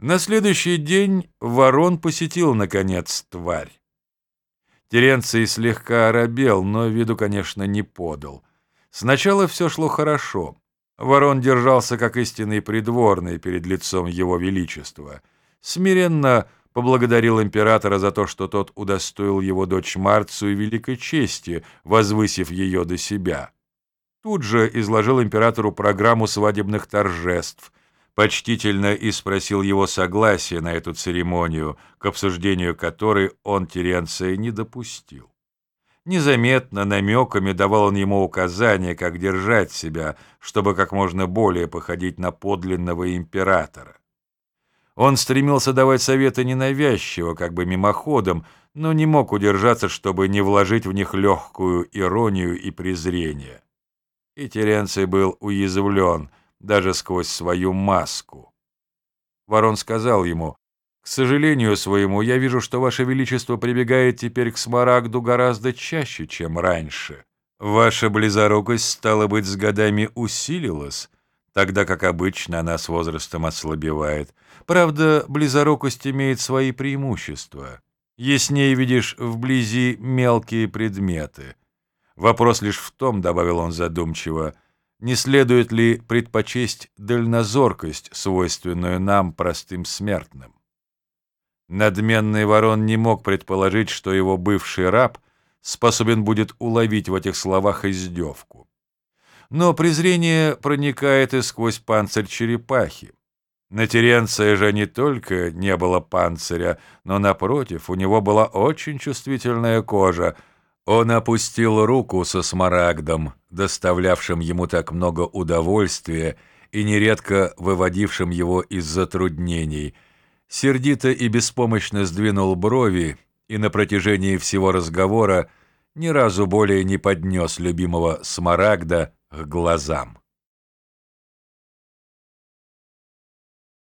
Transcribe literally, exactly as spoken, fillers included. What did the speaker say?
На следующий день Ворон посетил, наконец, тварь. Теренций слегка оробел, но виду, конечно, не подал. Сначала все шло хорошо. Ворон держался как истинный придворный перед лицом его величества. Смиренно поблагодарил императора за то, что тот удостоил его дочь Марцию великой чести, возвысив ее до себя. Тут же изложил императору программу свадебных торжеств, почтительно и спросил его согласия на эту церемонию, к обсуждению которой он Теренция не допустил. Незаметно, намеками давал он ему указания, как держать себя, чтобы как можно более походить на подлинного императора. Он стремился давать советы ненавязчиво, как бы мимоходом, но не мог удержаться, чтобы не вложить в них легкую иронию и презрение. И Теренций был уязвлен, даже сквозь свою маску. Ворон сказал ему: «К сожалению своему, я вижу, что Ваше Величество прибегает теперь к смарагду гораздо чаще, чем раньше. Ваша близорукость, стало быть, с годами усилилась, тогда как обычно она с возрастом ослабевает. Правда, близорукость имеет свои преимущества. Яснее видишь вблизи мелкие предметы. Вопрос лишь в том, — добавил он задумчиво, — не следует ли предпочесть дальнозоркость, свойственную нам, простым смертным?» Надменный Ворон не мог предположить, что его бывший раб способен будет уловить в этих словах издевку. Но презрение проникает и сквозь панцирь черепахи. На Теренция же не только не было панциря, но, напротив, у него была очень чувствительная кожа. Он опустил руку со смарагдом, доставлявшим ему так много удовольствия и нередко выводившим его из затруднений, сердито и беспомощно сдвинул брови и на протяжении всего разговора ни разу более не поднес любимого смарагда к глазам.